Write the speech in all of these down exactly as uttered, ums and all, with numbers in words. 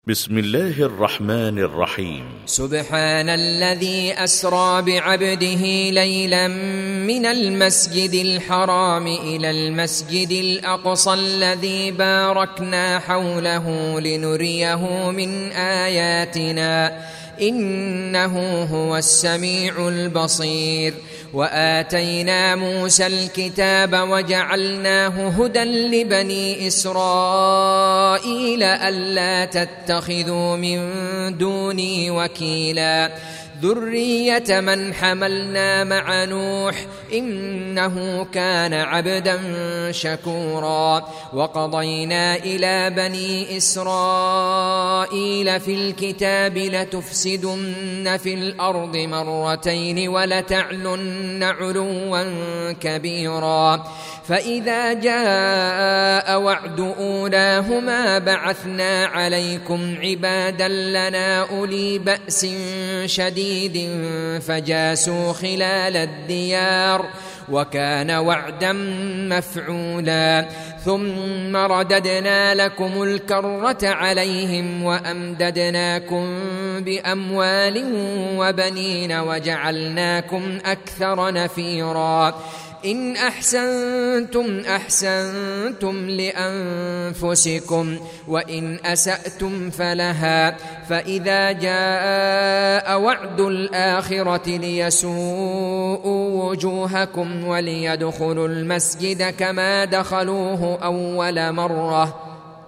بسم الله الرحمن الرحيم. سبحان الذي أسرى بعبده ليلا من المسجد الحرام إلى المسجد الأقصى الذي باركنا حوله لنريه من آياتنا إنه هو السميع البصير. وآتينا موسى الكتاب وجعلناه هدى لبني إسرائيل ألا تتخذوا من دوني وكيلا ذرية من حملنا مع نوح إنه كان عبدا شكورا. وقضينا إلى بني إسرائيل في الكتاب لتفسدن في الأرض مرتين ولتعلن علوا كبيرا. فإذا جاء وعد أولاهما بعثنا عليكم عبادا لنا أولي بأس شديد فجاسوا خلال الديار وكان وعدا مفعولا. ثم رددنا لكم الكرة عليهم وأمددناكم بأموال وبنين وجعلناكم أكثر نفيرا. إن أحسنتم أحسنتم لأنفسكم وإن أسأتم فلها. فإذا جاء وعد الآخرة ليسوءوا وجوهكم وليدخلوا المسجد كما دخلوه أول مرة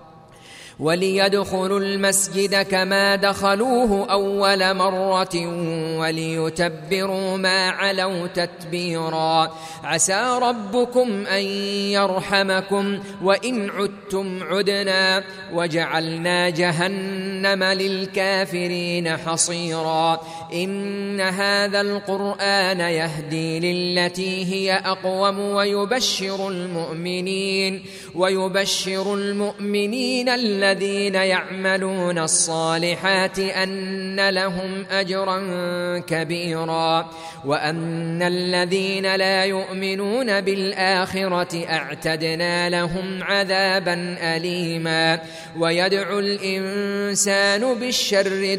وليدخلوا المسجد كما دخلوه أول مرة وليتبروا ما علوا تتبيرا. عسى ربكم أن يرحمكم وإن عدتم عدنا وجعلنا جهنم للكافرين حصيرا. إن هذا القرآن يهدي للتي هي أقوم ويبشر المؤمنين ويبشر المؤمنين الذين يعملون الصالحات أن لهم أجرا كبيرا. وأن الذين لا يؤمنون بالآخرة أعتدنا لهم عذابا أليما. ويدعو الإنسان بالشر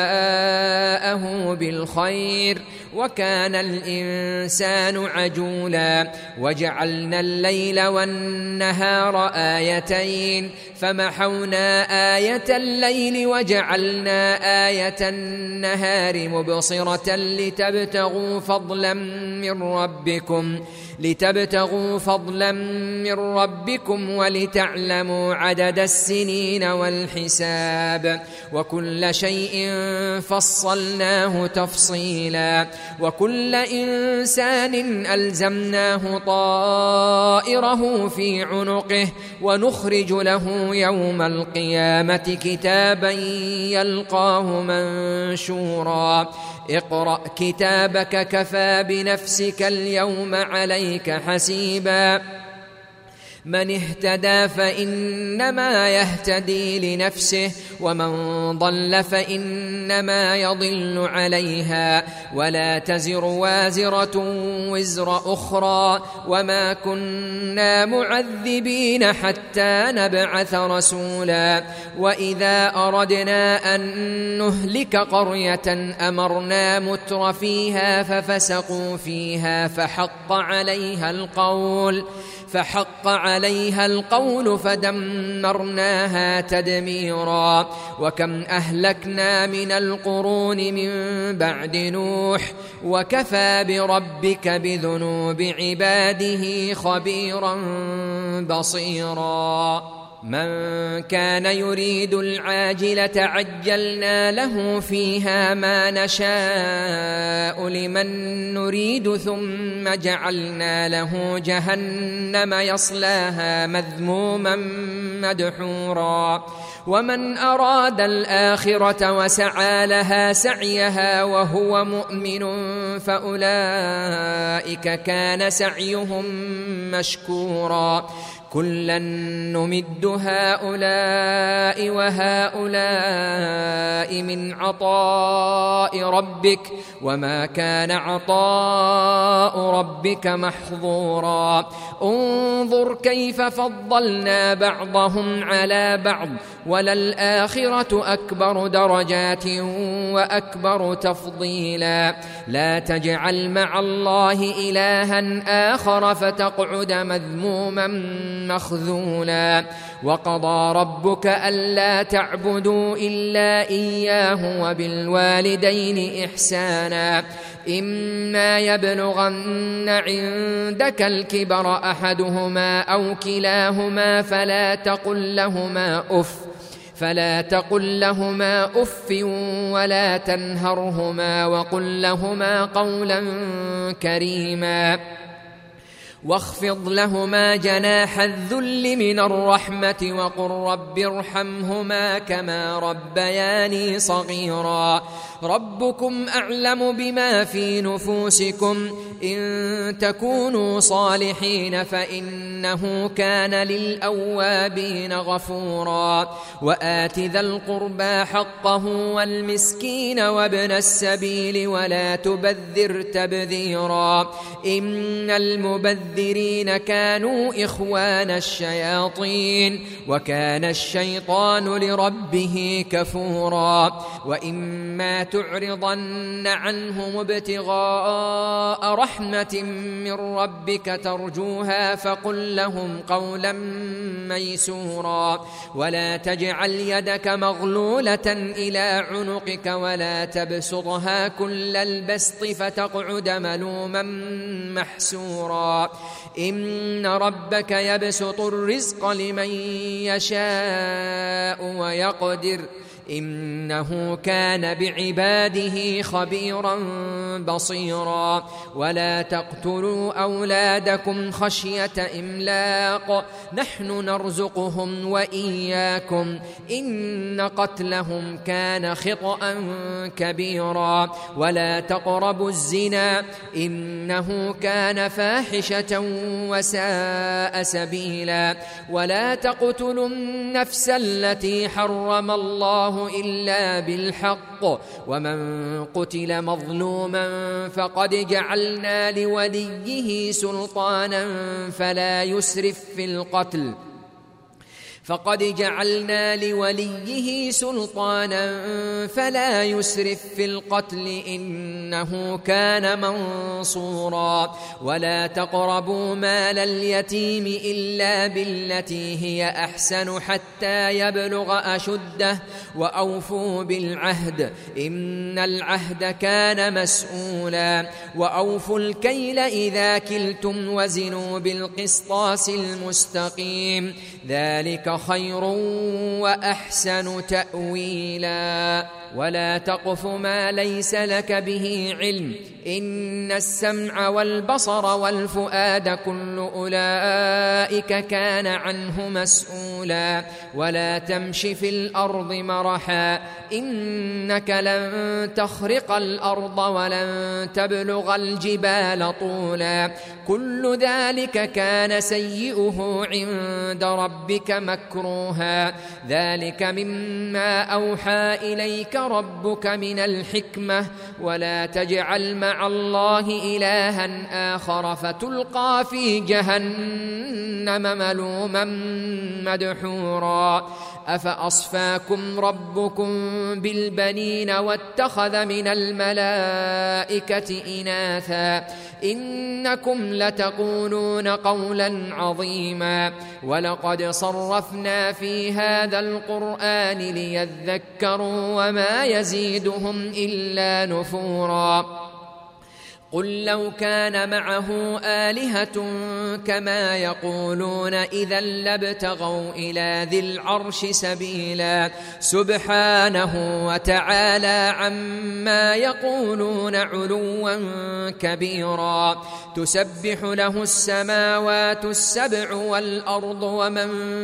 دعاءه بالخير وكان الإنسان عجولا. وجعلنا الليل والنهار آيتين فمحونا آية الليل وجعلنا آية النهار مبصرة لتبتغوا فضلا من ربكم لتبتغوا فضلا من ربكم ولتعلموا عدد السنين والحساب وكل شيء فصلناه تفصيلا. وكل إنسان ألزمناه طائره في عنقه ونخرج له يوم القيامة كتابا يلقاه منشورا. اقرأ كتابك كفى بنفسك اليوم عليك حسيبا. من اهتدى فإنما يهتدي لنفسه ومن ضل فإنما يضل عليها ولا تزر وازرة وزر أخرى وما كنا معذبين حتى نبعث رسولا. وإذا أردنا أن نهلك قرية أمرنا متر فيها ففسقوا فيها فحق عليها القول فحق عليها القول فدمرناها تدميرا. وكم أهلكنا من القرون من بعد نوح وكفى بربك بذنوب عباده خبيرا بصيرا. من كان يريد العاجلة عجلنا له فيها ما نشاء لمن نريد ثم جعلنا له جهنم يصلاها مذموما مدحورا. ومن أراد الآخرة وسعى لها سعيها وهو مؤمن فأولئك كان سعيهم مشكورا. كلا نمد هؤلاء وهؤلاء من عطاء ربك وما كان عطاء ربك محظورا انظر كيف فضلنا بعضهم على بعض وللآخرة أكبر درجات وأكبر تفضيلا لا تجعل مع الله إلها آخر فتقعد مذموما مخذولا وقضى ربك ألا تعبدوا إلا إياه وبالوالدين إحسانا إما يبلغن عندك الكبر أحدهما أو كلاهما فلا تقل لهما أف فلا تقل لهما أف ولا تنهرهما وقل لهما قولا كريما واخفض لهما جناح الذل من الرحمة وقل رب ارحمهما كما ربياني صغيرا ربكم أعلم بما في نفوسكم إن تكونوا صالحين فإنه كان للأوابين غفورا وآت ذا القربى حقه والمسكين وابن السبيل ولا تبذر تبذيرا إن المبذرين كانوا إخوان الشياطين وكان الشيطان لربه كفورا وإما تعرضن عنهم ابتغاء رحمة من ربك ترجوها فقل لهم قولا ميسورا ولا تجعل يدك مغلولة إلى عنقك ولا تبسطها كل البسط فتقعد ملوما محسورا إن ربك يبسط الرزق لمن يشاء ويقدر إنه كان بعباده خبيرا بصيرا ولا تقتلوا أولادكم خشية إملاق نحن نرزقهم وإياكم إن قتلهم كان خطأ كبيرا ولا تقربوا الزنا إنه كان فاحشة وساء سبيلا ولا تقتلوا النفس التي حرم الله إلا بالحق ومن قتل مظلوما فقد جعلنا لوليه سلطانا فلا يسرف في القتل فقد جعلنا لوليه سلطانا فلا يسرف في القتل إنه كان منصورا ولا تقربوا مال اليتيم إلا بالتي هي أحسن حتى يبلغ أشده وأوفوا بالعهد إن العهد كان مسؤولا وأوفوا الكيل إذا كلتم وزنوا بالقسطاس المستقيم ذلك خير وأحسن تأويلا ولا تقف ما ليس لك به علم إن السمع والبصر والفؤاد كل أولئك كان عنه مسؤولا ولا تمش في الأرض مرحا إنك لن تخرق الأرض ولن تبلغ الجبال طولا كل ذلك كان سيئه عند ربك مكروها ذلك مما أوحى إليك ربك من الحكمة ولا تجعل مع الله إلها آخر فتلقى في جهنم ملوما مدحورا أفأصفاكم ربكم بالبنين واتخذ من الملائكة إناثا إنكم لتقولون قولا عظيما ولقد صرفنا في هذا القرآن ليذكروا وما يزيدهم إلا نفورا قل لو كان معه آلهة كما يقولون إذا لابتغوا إلى ذي العرش سبيلا سبحانه وتعالى عما يقولون علوا كبيرا تسبح له السماوات السبع والأرض ومن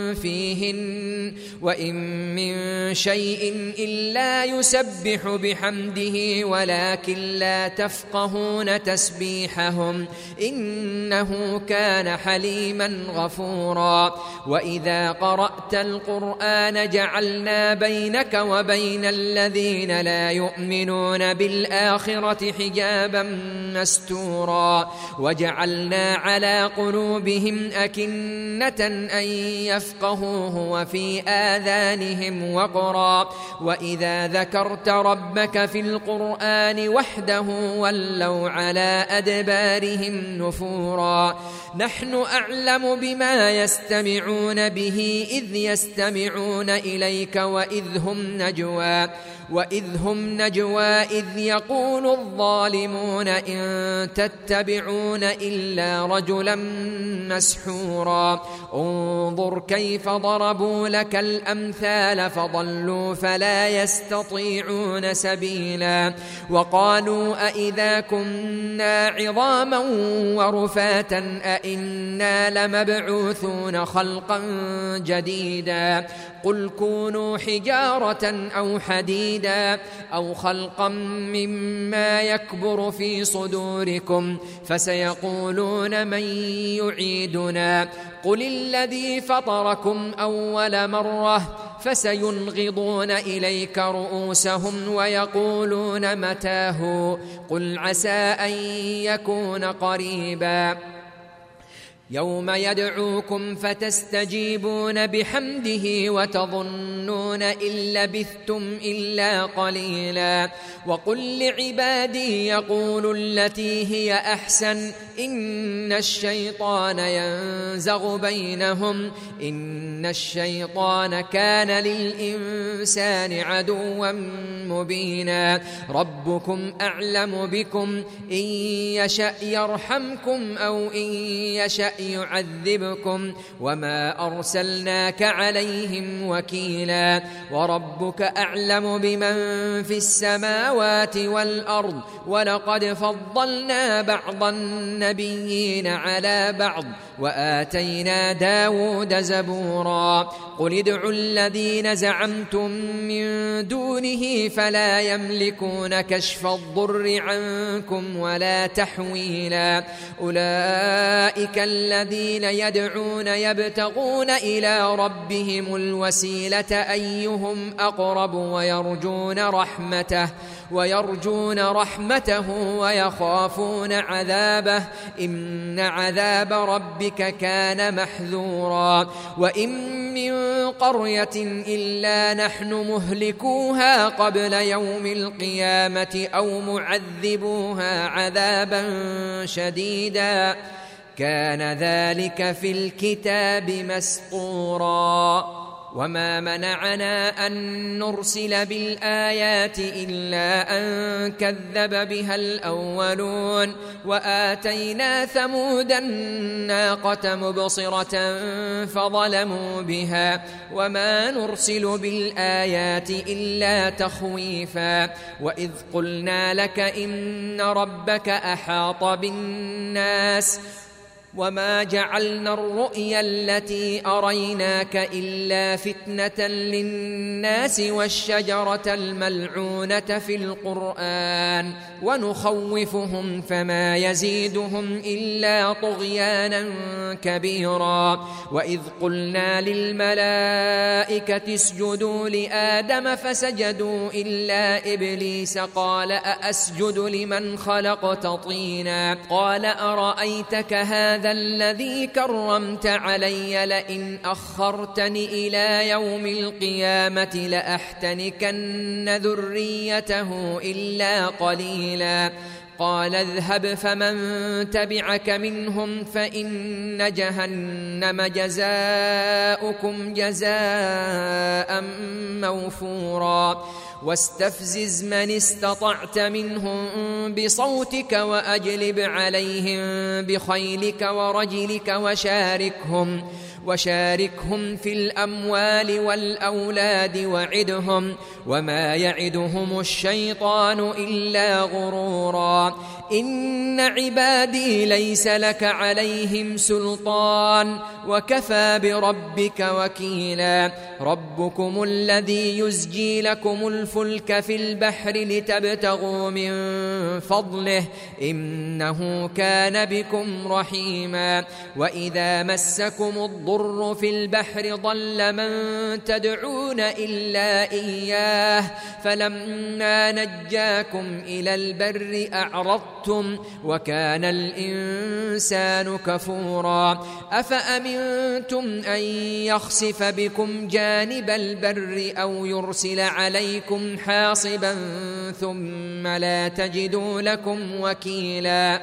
فيهن وإن من شيء إلا يسبح بحمده ولكن لا تفقهون يفقهون تسبيحهم إنه كان حليما غفورا وإذا قرأت القرآن جعلنا بينك وبين الذين لا يؤمنون بالآخرة حجابا مستورا وجعلنا على قلوبهم أكنة أن يفقهوه وفي آذانهم وقرا وإذا ذكرت ربك في القرآن وحده ولوا على أدبارهم نفورا نحن أعلم بما يستمعون به إذ يستمعون إليك وإذ هم نجوى وإذ هم نجوى إذ يقول الظالمون إن تتبعون إلا رجلا مسحورا انظر كيف ضربوا لك الأمثال فضلوا فلا يستطيعون سبيلا وقالوا أئذا كنا عظاما ورفاتا أئنا لمبعوثون خلقا جديدا قل كونوا حجارة أو حديدا أو خلقا مما يكبر في صدوركم فسيقولون من يعيدنا قل الذي فطركم أول مرة فسينغضون إليك رؤوسهم ويقولون متاه قل عسى أن يكون قريبا يوم يدعوكم فتستجيبون بحمده وتظنون إن لبثتم إلا قليلا وقل لعبادي يقولوا التي هي أحسن إن الشيطان ينزغ بينهم إن الشيطان كان للإنسان عدوا مبينا ربكم أعلم بكم إن يشأ يرحمكم أو إن يشأ يعذبكم وما أرسلناك عليهم وكيلا وربك أعلم بمن في السماوات والأرض ولقد فضلنا بعض النبيين على بعض وآتينا داود زبورا قل ادعوا الذين زعمتم من دونه فلا يملكون كشف الضر عنكم ولا تحويلا أولئك الذين يدعون يبتغون إلى ربهم الوسيلة أيهم أقرب ويرجون رحمته ويرجون رحمته ويخافون عذابه إن عذاب ربك كان محذورا وإن من قرية إلا نحن مهلكوها قبل يوم القيامة أو معذبوها عذابا شديدا كان ذلك في الكتاب مسطورا وما منعنا أن نرسل بالآيات إلا أن كذب بها الأولون وآتينا ثمود الناقة مبصرة فظلموا بها وما نرسل بالآيات إلا تخويفا وإذ قلنا لك إن ربك أحاط بالناس وما جعلنا الرؤيا التي أريناك إلا فتنة للناس والشجرة الملعونة في القرآن ونخوفهم فما يزيدهم إلا طغيانا كبيرا وإذ قلنا للملائكة اسجدوا لآدم فسجدوا إلا إبليس قال أأسجد لمن خلقت طينا قال أرأيتك هذا الذي كرمت علي لئن أخرتني إلى يوم القيامة لأحتنكن ذريته إلا قليلا قال اذهب فمن تبعك منهم فإن جهنم جزاؤكم جزاء موفورا واستفزز من استطعت منهم بصوتك وأجلب عليهم بخيلك ورجلك وشاركهم وشاركهم في الأموال والأولاد وعدهم وما يعدهم الشيطان إلا غرورا إن عبادي ليس لك عليهم سلطان وكفى بربك وكيلا ربكم الذي يزجي لكم الفلك في البحر لتبتغوا من فضله إنه كان بكم رحيما وإذا مسكم الضر في البحر ضل من تدعون إلا إياه فلما نجاكم إلى البر أعرضتم وكان الإنسان كفورا أفأمنتم أن يخسف بكم جانب البر أو يرسل عليكم حاصبا ثم لا تجدوا لكم وكيلا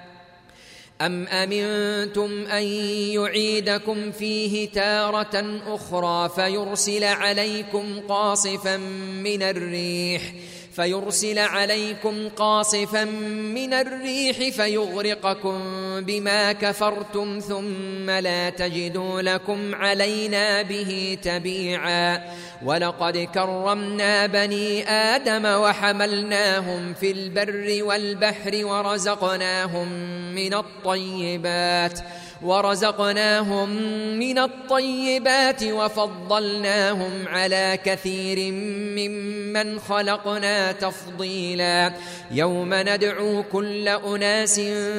أم أمنتم أن يعيدكم فيه تارة أخرى فيرسل عليكم قاصفا من الريح فيرسل عليكم قاصفا من الريح فيغرقكم بما كفرتم ثم لا تجدوا لكم علينا به تبيعا ولقد كرمنا بني آدم وحملناهم في البر والبحر ورزقناهم من الطيبات ورزقناهم من الطيبات وفضلناهم على كثير ممن خلقنا تفضيلا يوم ندعو كل أناس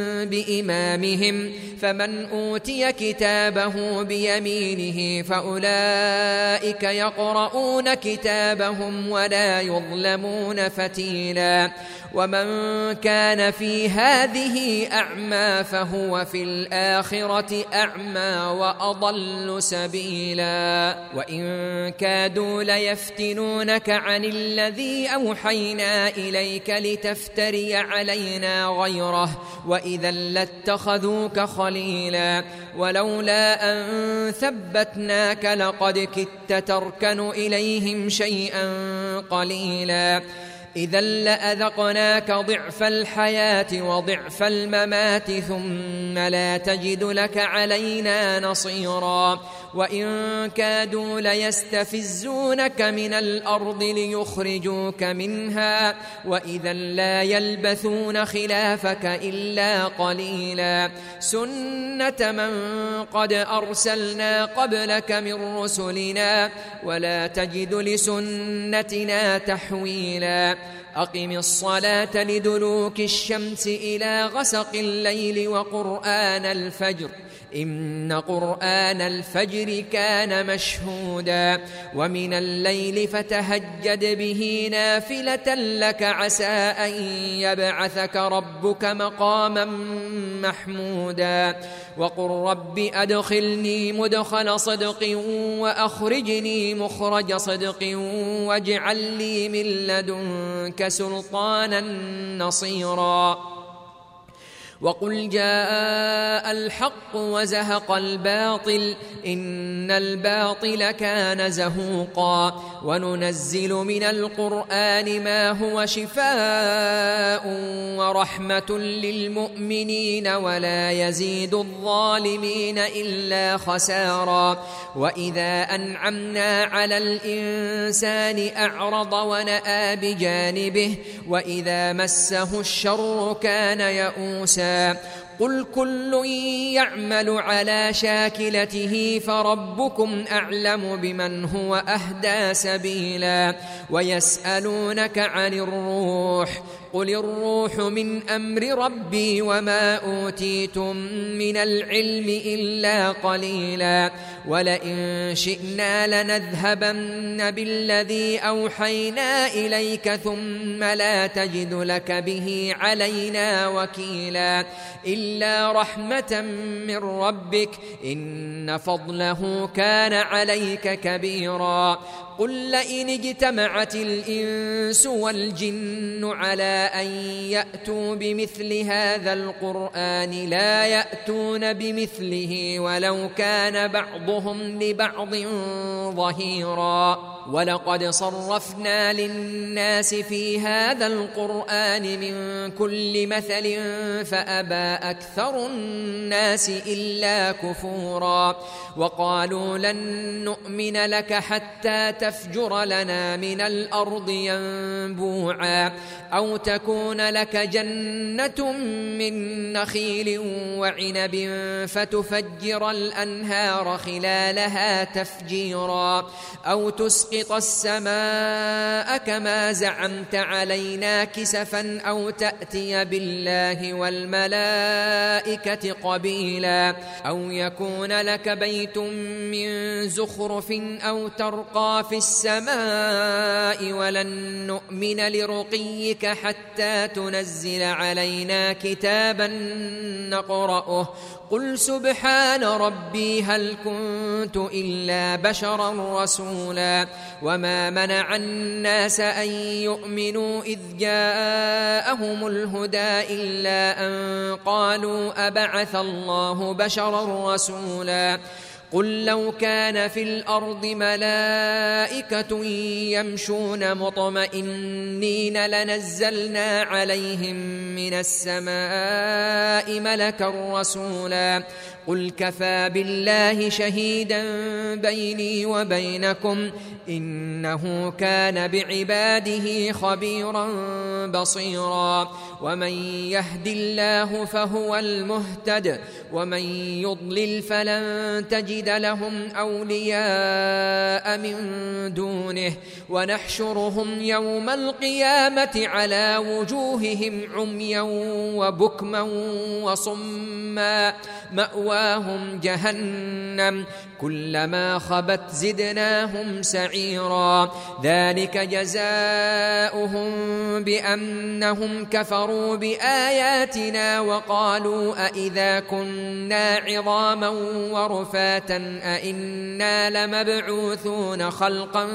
بإمامهم فمن أوتي كتابه بيمينه فأولئك يقرؤون كتابهم ولا يظلمون فتيلا ومن كان في هذه أعمى فهو في الآخرة أعمى وأضل سبيلا وإن كادوا ليفتنونك عن الذي أوحينا إليك لتفتري علينا غيره وإذا لاتخذوك خليلا ولولا أن ثبتناك لقد كدت تركن إليهم شيئا قليلا إذا لأذقناك ضعف الحياة وضعف الممات ثم لا تجد لك علينا نصيرا وإن كادوا ليستفزونك من الأرض ليخرجوك منها وإذا لا يلبثون خلافك إلا قليلا سنة من قد أرسلنا قبلك من رسلنا ولا تجد لسنتنا تحويلا أقم الصلاة لدلوك الشمس إلى غسق الليل وقرآن الفجر إن قرآن الفجر كان مشهودا ومن الليل فتهجد به نافلة لك عسى أن يبعثك ربك مقاما محمودا وقل رب أدخلني مدخل صدق وأخرجني مخرج صدق واجعل لي من لدنك سلطانا نصيرا وقل جاء الحق وزهق الباطل إن الباطل كان زهوقا وننزل من القرآن ما هو شفاء ورحمة للمؤمنين ولا يزيد الظالمين إلا خسارا وإذا أنعمنا على الإنسان أعرض ونأى بجانبه وإذا مسه الشر كان يئوسا قل كل يعمل على شاكلته فربكم أعلم بمن هو أهدى سبيلا ويسألونك عن الروح قل الروح من أمر ربي وما أوتيتم من العلم إلا قليلا ولئن شئنا لنذهبن بالذي أوحينا إليك ثم لا تجد لك به علينا وكيلا إلا رحمة من ربك إن فضله كان عليك كبيرا قل لئن اجتمعت الإنس والجن على أن يأتوا بمثل هذا القرآن لا يأتون بمثله ولو كان بعضهم لبعض ظهيرا ولقد صرفنا للناس في هذا القرآن من كل مثل فأبى أكثر الناس إلا كفورا وقالوا لن نؤمن لك حتى تفجر لنا من الأرض ينبوعا أو تكون لك جنة من نخيل وعنب فتفجر الأنهار خلالها تفجيرا أو تسقط السماء كما زعمت علينا كسفا أو تأتي بالله والملائكة قبيلا أو يكون لك بيت من زخرف أو ترقى في السماء ولن نؤمن لرقيك حتى تنزل علينا كتابا نقرأه قل سبحان ربي هل كنت إلا بشرا رسولا وما منع الناس أن يؤمنوا إذ جاءهم الهدى إلا أن قالوا أبعث الله بشرا رسولا قل لو كان في الأرض ملائكة يمشون مطمئنين لنزلنا عليهم من السماء ملكا رسولا قل كفى بالله شهيدا بيني وبينكم إنه كان بعباده خبيرا بصيرا ومن يهد الله فهو المهتد ومن يضلل فلن تجد لهم أولياء من دونه ونحشرهم يوم القيامة على وجوههم عميا وبكما وصما مأواهم جهنم كلما خبت زدناهم سعيرا ذلك جزاؤهم بأنهم كفروا بآياتنا وقالوا أئذا كنا عظاما ورفاتا أئنا لمبعوثون خلقا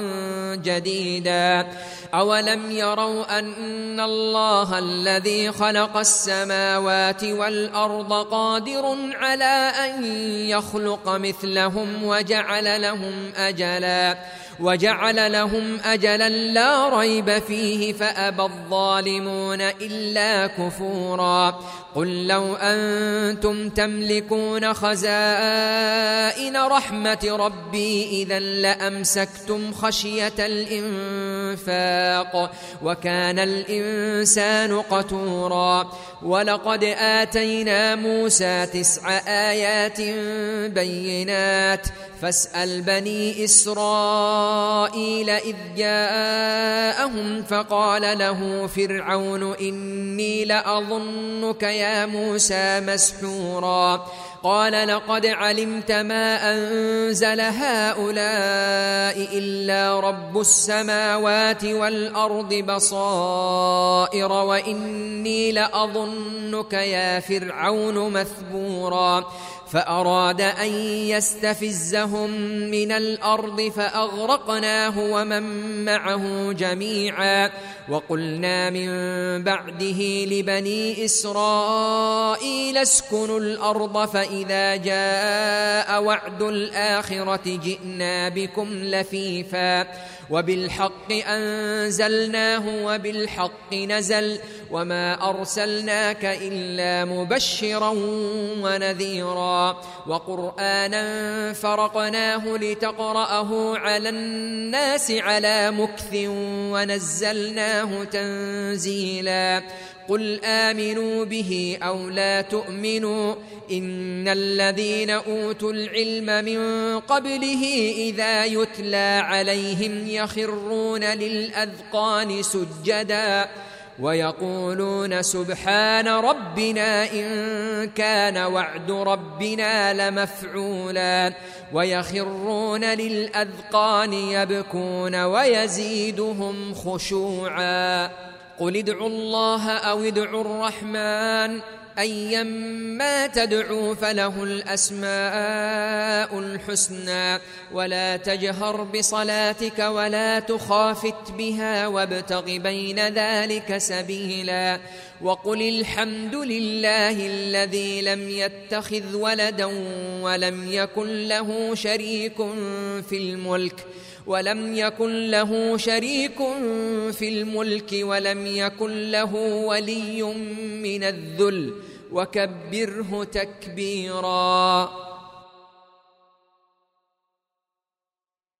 جديدا أولم يروا أن الله الذي خلق السماوات والأرض قادر على أن يخلق مثلهم وجعل لهم أجلا وجعل لهم أجلا لا ريب فيه فأبى الظالمون إلا كفورا قل لو أنتم تملكون خزائن رحمة ربي إذا لأمسكتم خشية الإنفاق وكان الإنسان قتورا ولقد آتينا موسى تسع آيات بينات فاسأل بني إسرائيل إذ جاءهم فقال له فرعون إني لأظنك يا موسى مسحورا قال لقد علمت ما أنزل هؤلاء إلا رب السماوات والأرض بصائر وإني لأظنك يا فرعون مثبورا فأراد أن يستفزهم من الأرض فأغرقناه ومن معه جميعا وقلنا من بعده لبني إسرائيل اسكنوا الأرض فإذا جاء وعد الآخرة جئنا بكم لفيفا وبالحق أنزلناه وبالحق نزل وما أرسلناك إلا مبشرا ونذيرا وقرآنا فرقناه لتقرأه على الناس على مكث ونزلناه تنزيلا قل آمنوا به أو لا تؤمنوا إن الذين أوتوا العلم من قبله إذا يتلى عليهم يخرون للأذقان سجدا ويقولون سبحان ربنا إن كان وعد ربنا لمفعولا ويخرون للأذقان يبكون ويزيدهم خشوعا قل ادعوا الله أو ادعوا الرحمن أيما تدعوا فله الأسماء الحسنى ولا تجهر بصلاتك ولا تخافت بها وابتغ بين ذلك سبيلا وقل الحمد لله الذي لم يتخذ ولدا ولم يكن له شريك في الملك ولم يكن له شريك في الملك ولم يكن له ولي من الذل وكبره تكبيرا.